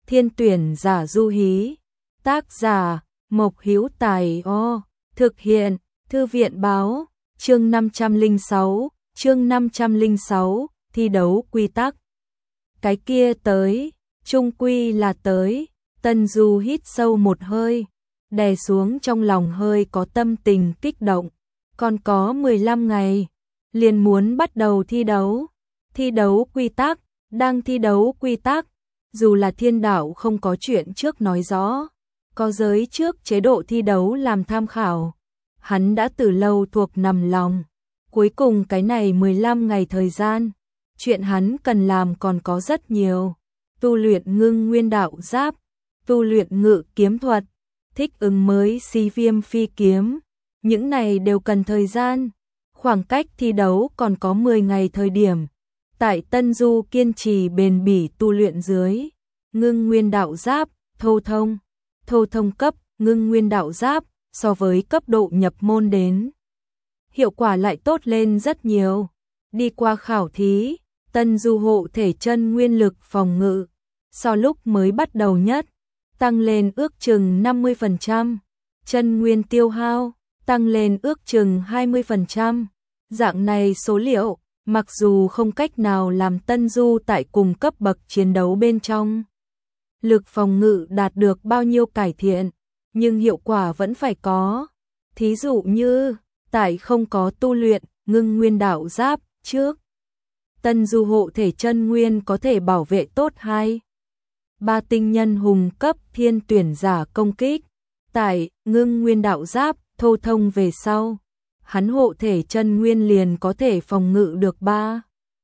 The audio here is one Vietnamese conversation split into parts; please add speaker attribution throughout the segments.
Speaker 1: thiên tuyển giả du hí. Tác giả, Mộc Hữu Tài O. Thực hiện, Thư viện báo, chương 506, thi đấu quy tắc. Cái kia tới, chung quy là tới, Tân Du hít sâu một hơi, đè xuống trong lòng hơi có tâm tình kích động, còn có 15 ngày, liền muốn bắt đầu thi đấu quy tắc, đang thi đấu quy tắc, dù là thiên đạo không có chuyện trước nói rõ, có giới trước chế độ thi đấu làm tham khảo, hắn đã từ lâu thuộc nằm lòng, cuối cùng cái này 15 ngày thời gian, chuyện hắn cần làm còn có rất nhiều, tu luyện ngưng nguyên đạo giáp, tu luyện ngự kiếm thuật, thích ứng mới si viêm phi kiếm, những này đều cần thời gian, khoảng cách thi đấu còn có 10 ngày thời điểm, tại Tân Du kiên trì bền bỉ tu luyện dưới, ngưng nguyên đạo giáp, thô thông cấp, ngưng nguyên đạo giáp, so với cấp độ nhập môn đến. Hiệu quả lại tốt lên rất nhiều, đi qua khảo thí, Tân Du hộ thể chân nguyên lực phòng ngự, so lúc mới bắt đầu nhất, tăng lên ước chừng 50%, chân nguyên tiêu hao, tăng lên ước chừng 20%. Dạng này số liệu, mặc dù không cách nào làm Tân Du tại cùng cấp bậc chiến đấu bên trong, lực phòng ngự đạt được bao nhiêu cải thiện, nhưng hiệu quả vẫn phải có. Thí dụ như, tại không có tu luyện, ngưng nguyên đạo giáp, trước. Tân Du hộ thể chân nguyên có thể bảo vệ tốt 2-3 tinh nhân hùng cấp thiên tuyển giả công kích. Tại, ngưng nguyên đạo giáp, thô thông về sau. Hắn hộ thể chân nguyên liền có thể phòng ngự được 3-4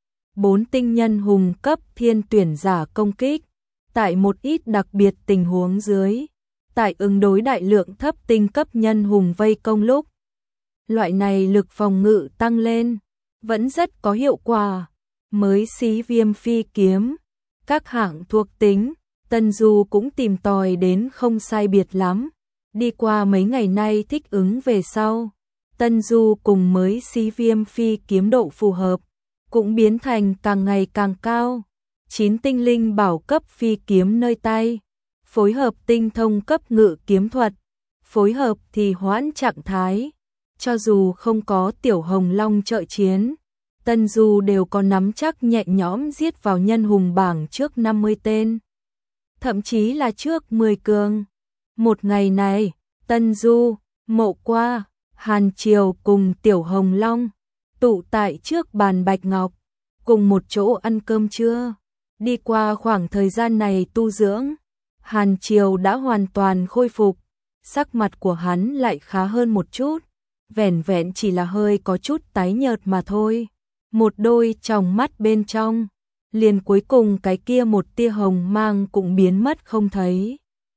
Speaker 1: tinh nhân hùng cấp thiên tuyển giả công kích. Tại một ít đặc biệt tình huống dưới, tại ứng đối đại lượng thấp tinh cấp nhân hùng vây công lúc, loại này lực phòng ngự tăng lên, vẫn rất có hiệu quả. Mới xí viêm phi kiếm, các hạng thuộc tính, Tân Du cũng tìm tòi đến không sai biệt lắm. Đi qua mấy ngày nay thích ứng về sau, Tân Du cùng mới xí viêm phi kiếm độ phù hợp, cũng biến thành càng ngày càng cao. 9 tinh linh bảo cấp phi kiếm nơi tay, phối hợp tinh thông cấp ngự kiếm thuật, phối hợp thì hoãn trạng thái. Cho dù không có tiểu hồng long trợ chiến, Tân Du đều có nắm chắc nhẹ nhõm giết vào nhân hùng bảng trước 50 tên, thậm chí là trước 10 cường. Một ngày này, Tân Du, Mộ Qua, Hàn Triều cùng tiểu hồng long tụ tại trước bàn bạch ngọc, cùng một chỗ ăn cơm trưa. Đi qua khoảng thời gian này tu dưỡng, Hàn Triều đã hoàn toàn khôi phục, sắc mặt của hắn lại khá hơn một chút, vẻn vẹn chỉ là hơi có chút tái nhợt mà thôi. Một đôi tròng mắt bên trong, liền cuối cùng cái kia một tia hồng mang cũng biến mất không thấy.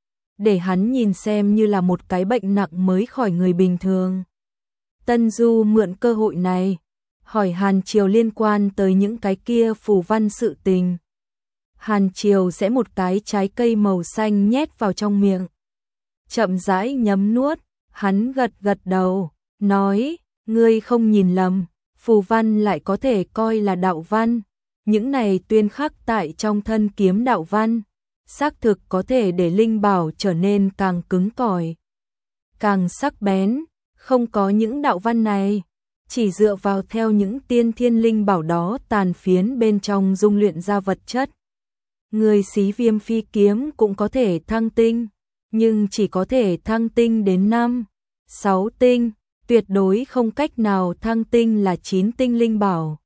Speaker 1: Để hắn nhìn xem như là một cái bệnh nặng mới khỏi người bình thường. Tân Du mượn cơ hội này, hỏi Hàn Triều liên quan tới những cái kia phù văn sự tình. Hàn Triều sẽ một cái trái cây màu xanh nhét vào trong miệng. Chậm rãi nhấm nuốt, hắn gật gật đầu, nói, ngươi không nhìn lầm, phù văn lại có thể coi là đạo văn. Những này tuyên khắc tại trong thân kiếm đạo văn, xác thực có thể để linh bảo trở nên càng cứng cỏi, càng sắc bén. Không có những đạo văn này, chỉ dựa vào theo những tiên thiên linh bảo đó tàn phiến bên trong dung luyện ra vật chất. Người xí viêm phi kiếm cũng có thể thăng tinh, nhưng chỉ có thể thăng tinh đến 5-6 tinh, tuyệt đối không cách nào thăng tinh là 9 tinh linh bảo.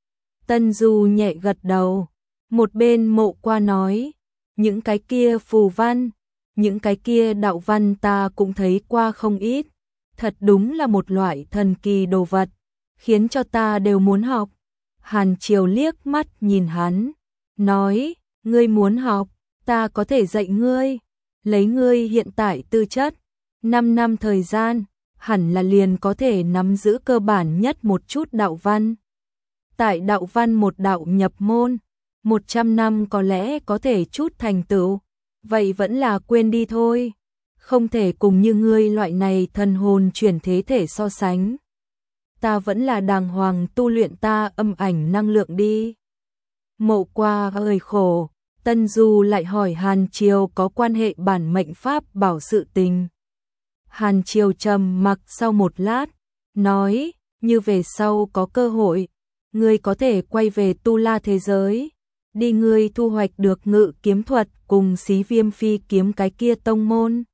Speaker 1: Tân Du nhẹ gật đầu, một bên Mộ Qua nói, những cái kia phù văn, những cái kia đạo văn ta cũng thấy qua không ít, thật đúng là một loại thần kỳ đồ vật, khiến cho ta đều muốn học. Hàn Triều liếc mắt nhìn hắn, nói, ngươi muốn học, ta có thể dạy ngươi, lấy ngươi hiện tại tư chất, 5 năm thời gian, hẳn là liền có thể nắm giữ cơ bản nhất một chút đạo văn. Tại đạo văn một đạo nhập môn, 100 năm có lẽ có thể chút thành tựu, vậy vẫn là quên đi thôi, không thể cùng như ngươi loại này thần hồn chuyển thế thể so sánh. Ta vẫn là đàng hoàng tu luyện ta âm ảnh năng lượng đi. Mộ Qua ơi khổ, Tân Du lại hỏi Hàn Triều có quan hệ bản mệnh pháp bảo sự tình. Hàn Triều trầm mặc sau một lát, nói, như về sau có cơ hội, ngươi có thể quay về Tu La thế giới, đi ngươi thu hoạch được ngự kiếm thuật cùng Xí Viêm phi kiếm cái kia tông môn.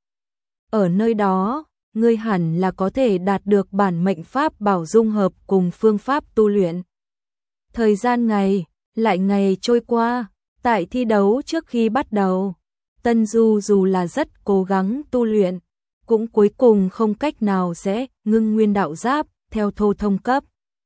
Speaker 1: Ở nơi đó, ngươi hẳn là có thể đạt được bản mệnh pháp bảo dung hợp cùng phương pháp tu luyện. Thời gian ngày, lại ngày trôi qua, tại thi đấu trước khi bắt đầu, Tân Du dù là rất cố gắng tu luyện, cũng cuối cùng không cách nào sẽ ngưng nguyên đạo giáp theo thô thông cấp.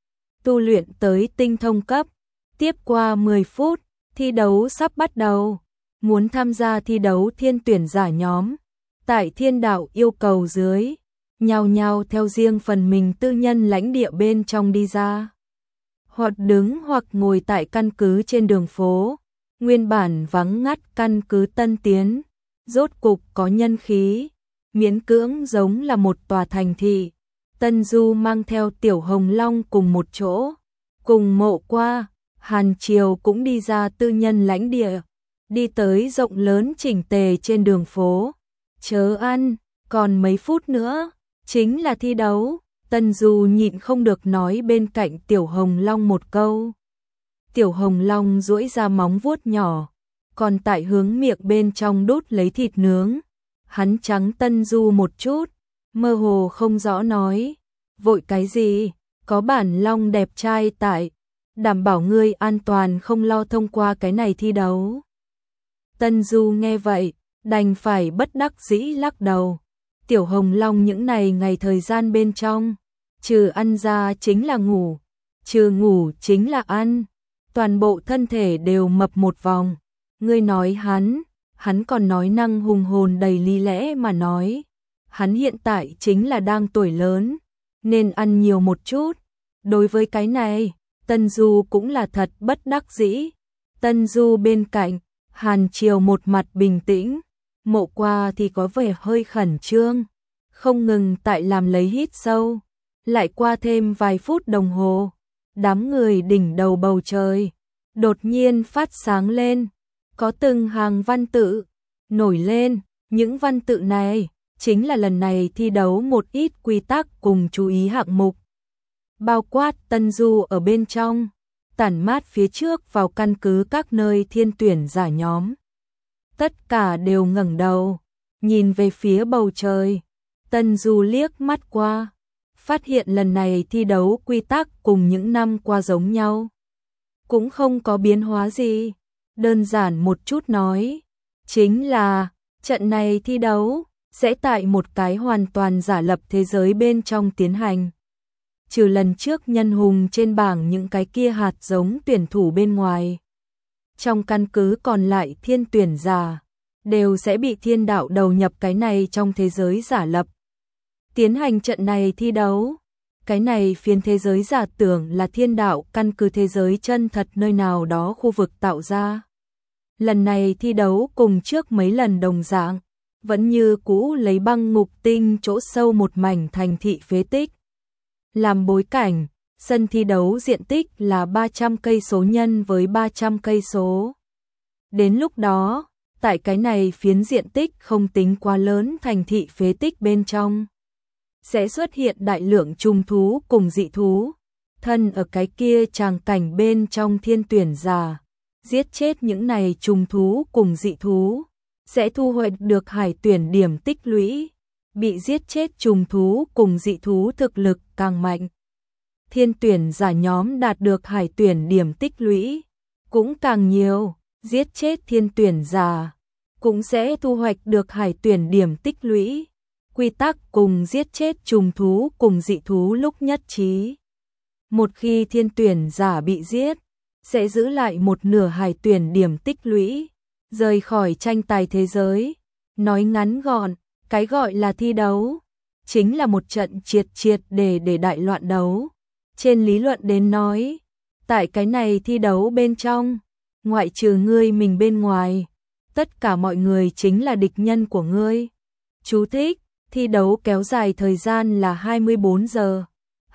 Speaker 1: Tu luyện tới tinh thông cấp, tiếp qua 10 phút, thi đấu sắp bắt đầu. Muốn tham gia thi đấu thiên tuyển giả nhóm, tại thiên đạo yêu cầu dưới, nhao nhao theo riêng phần mình tư nhân lãnh địa bên trong đi ra. Hoặc đứng hoặc ngồi tại căn cứ trên đường phố, nguyên bản vắng ngắt căn cứ Tân Tiến, rốt cục có nhân khí, miễn cưỡng giống là một tòa thành thị. Tân Du mang theo Tiểu Hồng Long cùng một chỗ, cùng Mộ Qua, Hàn Triều cũng đi ra tư nhân lãnh địa, đi tới rộng lớn chỉnh tề trên đường phố. Chớ ăn, còn mấy phút nữa, chính là thi đấu. Tân Du nhịn không được nói bên cạnh Tiểu Hồng Long một câu. Tiểu Hồng Long duỗi ra móng vuốt nhỏ, còn tại hướng miệng bên trong đút lấy thịt nướng. Hắn trắng Tân Du một chút, mơ hồ không rõ nói, vội cái gì, có bản long đẹp trai tại, đảm bảo ngươi an toàn không lo thông qua cái này thi đấu. Tân Du nghe vậy, đành phải bất đắc dĩ lắc đầu. Tiểu Hồng Long những này ngày thời gian bên trong, trừ ăn ra chính là ngủ, trừ ngủ chính là ăn, toàn bộ thân thể đều mập một vòng. Ngươi nói hắn còn nói năng hùng hồn đầy lý lẽ mà nói. Hắn hiện tại chính là đang tuổi lớn, nên ăn nhiều một chút. Đối với cái này, Tân Du cũng là thật bất đắc dĩ. Tân Du bên cạnh, Hàn Triều một mặt bình tĩnh, Mộ Qua thì có vẻ hơi khẩn trương, không ngừng tại làm lấy hít sâu. Lại qua thêm vài phút đồng hồ, đám người đỉnh đầu bầu trời đột nhiên phát sáng lên, có từng hàng văn tự nổi lên. Những văn tự này chính là lần này thi đấu một ít quy tắc cùng chú ý hạng mục, bao quát Tân Du ở bên trong, tản mát phía trước vào căn cứ các nơi thiên tuyển giả nhóm. Tất cả đều ngẩng đầu, nhìn về phía bầu trời. Tân Du liếc mắt qua, phát hiện lần này thi đấu quy tắc cùng những năm qua giống nhau, cũng không có biến hóa gì. Đơn giản một chút nói, chính là trận này thi đấu sẽ tại một cái hoàn toàn giả lập thế giới bên trong tiến hành. Trừ lần trước nhân hùng trên bảng những cái kia hạt giống tuyển thủ bên ngoài, trong căn cứ còn lại thiên tuyển giả đều sẽ bị thiên đạo đầu nhập cái này trong thế giới giả lập, tiến hành trận này thi đấu. Cái này phiến thế giới giả tưởng là thiên đạo căn cứ thế giới chân thật nơi nào đó khu vực tạo ra. Lần này thi đấu cùng trước mấy lần đồng dạng, vẫn như cũ lấy băng ngục tinh chỗ sâu một mảnh thành thị phế tích làm bối cảnh. Sân thi đấu diện tích là 300 cây số nhân với 300 cây số. Đến lúc đó, tại cái này phiến diện tích không tính quá lớn thành thị phế tích bên trong, sẽ xuất hiện đại lượng trùng thú cùng dị thú. Thân ở cái kia tràng cảnh bên trong thiên tuyển giả, giết chết những này trùng thú cùng dị thú, sẽ thu hoạch được hải tuyển điểm tích lũy. Bị giết chết trùng thú cùng dị thú thực lực càng mạnh, thiên tuyển giả nhóm đạt được hải tuyển điểm tích lũy cũng càng nhiều. Giết chết thiên tuyển giả cũng sẽ thu hoạch được hải tuyển điểm tích lũy. Quy tắc cùng giết chết trùng thú cùng dị thú lúc nhất trí. Một khi thiên tuyển giả bị giết, sẽ giữ lại một nửa hải tuyển điểm tích lũy, rời khỏi tranh tài thế giới. Nói ngắn gọn, cái gọi là thi đấu chính là một trận triệt để đại loạn đấu. Trên lý luận đến nói, tại cái này thi đấu bên trong, ngoại trừ ngươi mình bên ngoài, tất cả mọi người chính là địch nhân của ngươi. Chú thích: thi đấu kéo dài thời gian là 24 giờ.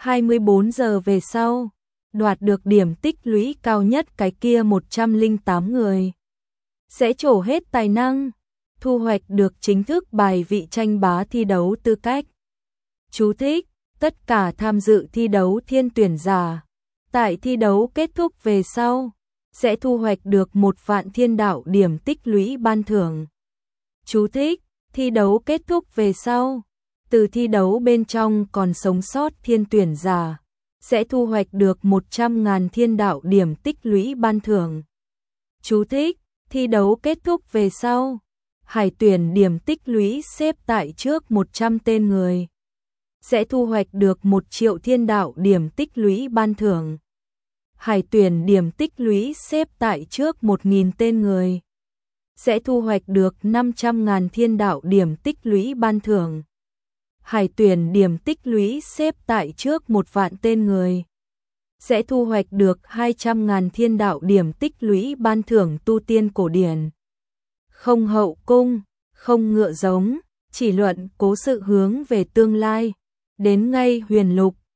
Speaker 1: 24 giờ về sau, đoạt được điểm tích lũy cao nhất cái kia 108 người sẽ trổ hết tài năng, thu hoạch được chính thức bài vị tranh bá thi đấu tư cách. Chú thích: tất cả tham dự thi đấu thiên tuyển giả, tại thi đấu kết thúc về sau, sẽ thu hoạch được 1.000.000 thiên đạo điểm tích lũy ban thưởng. Chú thích: thi đấu kết thúc về sau, từ thi đấu bên trong còn sống sót thiên tuyển giả, sẽ thu hoạch được 100.000 thiên đạo điểm tích lũy ban thưởng. Chú thích: thi đấu kết thúc về sau, hải tuyển điểm tích lũy xếp tại trước 100 tên người, sẽ thu hoạch được 1 triệu thiên đạo điểm tích lũy ban thưởng. Hải tuyển điểm tích lũy xếp tại trước 1.000 tên người, sẽ thu hoạch được 500.000 thiên đạo điểm tích lũy ban thưởng. Hải tuyển điểm tích lũy xếp tại trước 1.000.000 tên người, sẽ thu hoạch được 200.000 thiên đạo điểm tích lũy ban thưởng tu tiên cổ điển. Không hậu cung, không ngựa giống, chỉ luận cố sự hướng về tương lai, đến ngay huyền lục,